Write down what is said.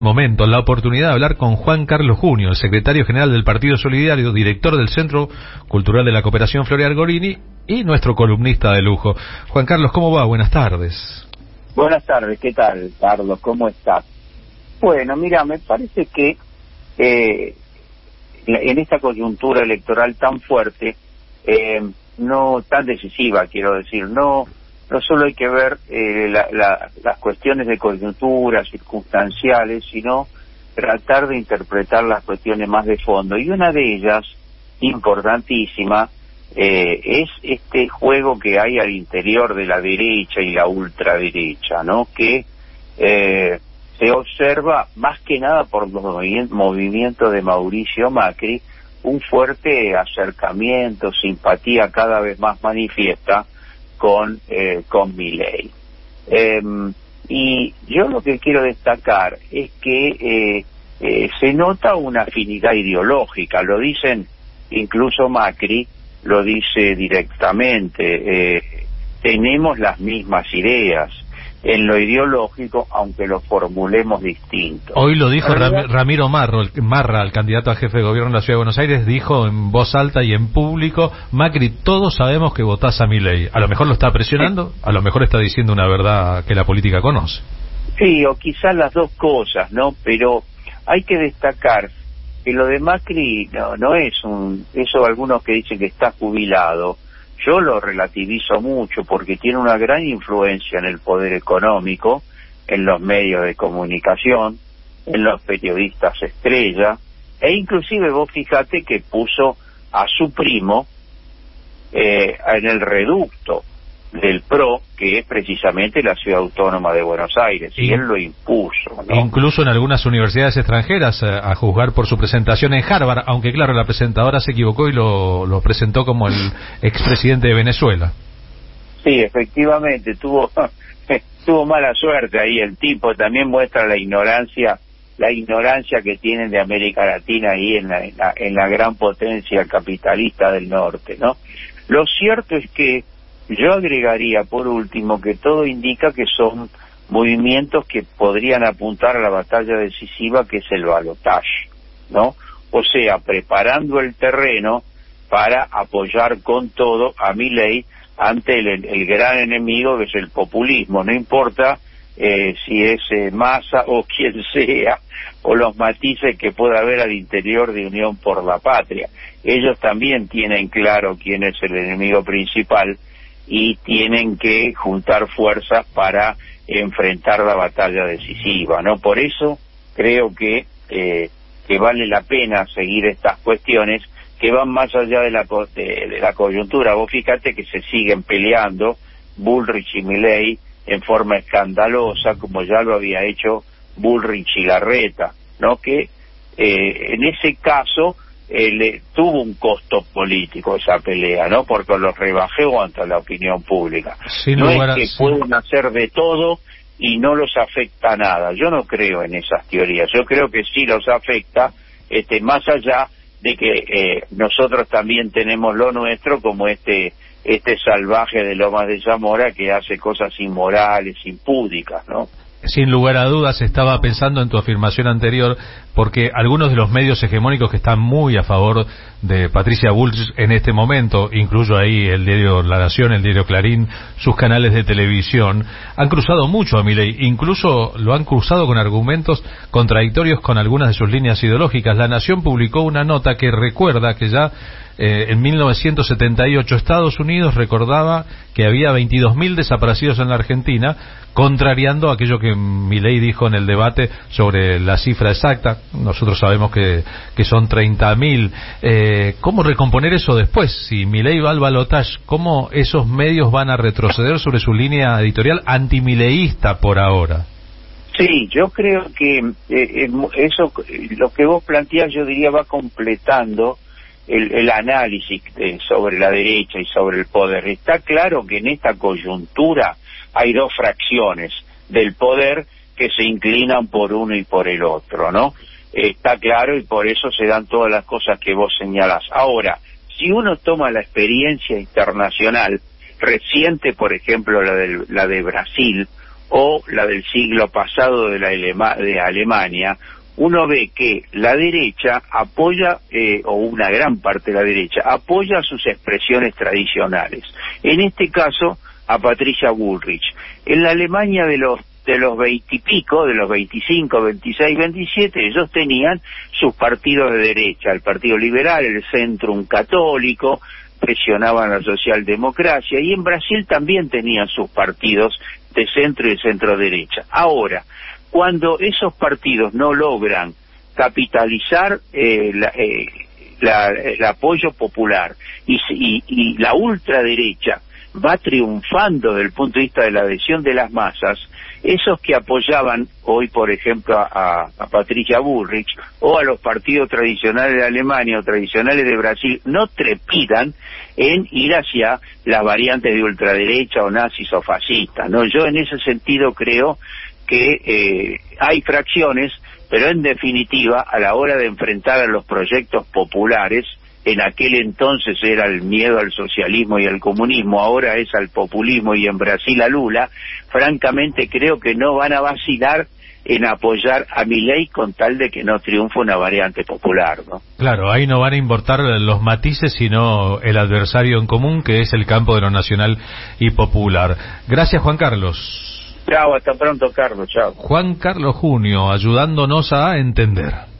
Momento, la oportunidad de hablar con Juan Carlos Junio, el secretario general del Partido Solidario, director del Centro Cultural de la Cooperación Floreal Gorini y nuestro columnista de lujo. Juan Carlos, ¿cómo va? Buenas tardes. Buenas tardes, ¿qué tal, Carlos? ¿Cómo estás? Bueno, mira, me parece que en esta coyuntura electoral tan fuerte, no tan decisiva, quiero decir, no solo hay que ver las cuestiones de coyuntura, circunstanciales, sino tratar de interpretar las cuestiones más de fondo. Y una de ellas, importantísima, es este juego que hay al interior de la derecha y la ultraderecha, ¿no? Que se observa, más que nada por los movimientos de Mauricio Macri, un fuerte acercamiento, simpatía cada vez más manifiesta con Milei. Y yo lo que quiero destacar es que se nota una afinidad ideológica, lo dicen incluso Macri, lo dice directamente, tenemos las mismas ideas en lo ideológico, aunque lo formulemos distinto. Hoy lo dijo Ramiro Marra, el candidato a jefe de gobierno de la Ciudad de Buenos Aires, dijo en voz alta y en público: Macri, todos sabemos que votás a Milei. A lo mejor lo está presionando, a lo mejor está diciendo una verdad que la política conoce. Sí, o quizás las dos cosas, ¿no? Pero hay que destacar que lo de Macri no es eso. Algunos que dicen que está jubilado, yo lo relativizo mucho porque tiene una gran influencia en el poder económico, en los medios de comunicación, en los periodistas estrella, e inclusive vos fíjate que puso a su primo en el reducto del PRO, que es precisamente la Ciudad Autónoma de Buenos Aires, y él lo impuso, ¿no? Incluso en algunas universidades extranjeras, a juzgar por su presentación en Harvard, aunque claro, la presentadora se equivocó y lo presentó como el expresidente de Venezuela. Sí, efectivamente, tuvo mala suerte ahí el tipo. También muestra la ignorancia que tienen de América Latina ahí en la gran potencia capitalista del norte, ¿no? Lo cierto es que yo agregaría, por último, que todo indica que son movimientos que podrían apuntar a la batalla decisiva, que es el balotaje, ¿no? O sea, preparando el terreno para apoyar con todo a Milei ante el gran enemigo, que es el populismo. No importa si es Massa o quien sea, o los matices que pueda haber al interior de Unión por la Patria. Ellos también tienen claro quién es el enemigo principal y tienen que juntar fuerzas para enfrentar la batalla decisiva, ¿no? Por eso creo que vale la pena seguir estas cuestiones que van más allá de la coyuntura. Vos fíjate que se siguen peleando Bullrich y Milei en forma escandalosa, como ya lo había hecho Bullrich y Larreta, ¿no? Que en ese caso tuvo un costo político esa pelea, ¿no? Porque los rebajó ante la opinión pública. No es que pueden hacer de todo y no los afecta nada. Yo no creo en esas teorías. Yo creo que sí los afecta, más allá de que nosotros también tenemos lo nuestro, como este salvaje de Lomas de Zamora que hace cosas inmorales, impúdicas, ¿no? Sin lugar a dudas, estaba pensando en tu afirmación anterior, porque algunos de los medios hegemónicos que están muy a favor de Patricia Bullrich en este momento, incluyo ahí el diario La Nación, el diario Clarín, sus canales de televisión, han cruzado mucho a Milei, incluso lo han cruzado con argumentos contradictorios con algunas de sus líneas ideológicas. La Nación publicó una nota que recuerda que ya en 1978 Estados Unidos recordaba que había 22.000 desaparecidos en la Argentina, contrariando aquello que Milei dijo en el debate sobre la cifra exacta. Nosotros sabemos que son 30.000. ¿Cómo recomponer eso después? Si Milei va al balotaje, ¿cómo esos medios van a retroceder sobre su línea editorial antimileísta por ahora? Sí, yo creo que eso, lo que vos planteás, yo diría, va completando el análisis sobre la derecha y sobre el poder. Está claro que en esta coyuntura hay dos fracciones del poder que se inclinan por uno y por el otro, ¿no? Está claro, y por eso se dan todas las cosas que vos señalás. Ahora, si uno toma la experiencia internacional reciente, por ejemplo la de Brasil, o la del siglo pasado de Alemania, uno ve que la derecha apoya, o una gran parte de la derecha, apoya sus expresiones tradicionales. En este caso, a Patricia Bullrich. En la Alemania de los 20 y pico, de los 25, 26, 27, ellos tenían sus partidos de derecha, el Partido Liberal, el Centrum Católico, presionaban la socialdemocracia, y en Brasil también tenían sus partidos de centro y de centro derecha. Ahora, cuando esos partidos no logran capitalizar el apoyo popular y la ultraderecha va triunfando desde el punto de vista de la adhesión de las masas, esos que apoyaban hoy, por ejemplo, a Patricia Bullrich o a los partidos tradicionales de Alemania o tradicionales de Brasil, no trepidan en ir hacia las variantes de ultraderecha o nazis o fascistas, ¿no? Yo en ese sentido creo que hay fracciones, pero en definitiva, a la hora de enfrentar a los proyectos populares, en aquel entonces era el miedo al socialismo y al comunismo, ahora es al populismo y en Brasil a Lula, francamente creo que no van a vacilar en apoyar a Milei con tal de que no triunfe una variante popular, ¿no? Claro, ahí no van a importar los matices, sino el adversario en común, que es el campo de lo nacional y popular. Gracias, Juan Carlos. Chao, hasta pronto, Carlos, chao. Juan Carlos Junio, ayudándonos a entender.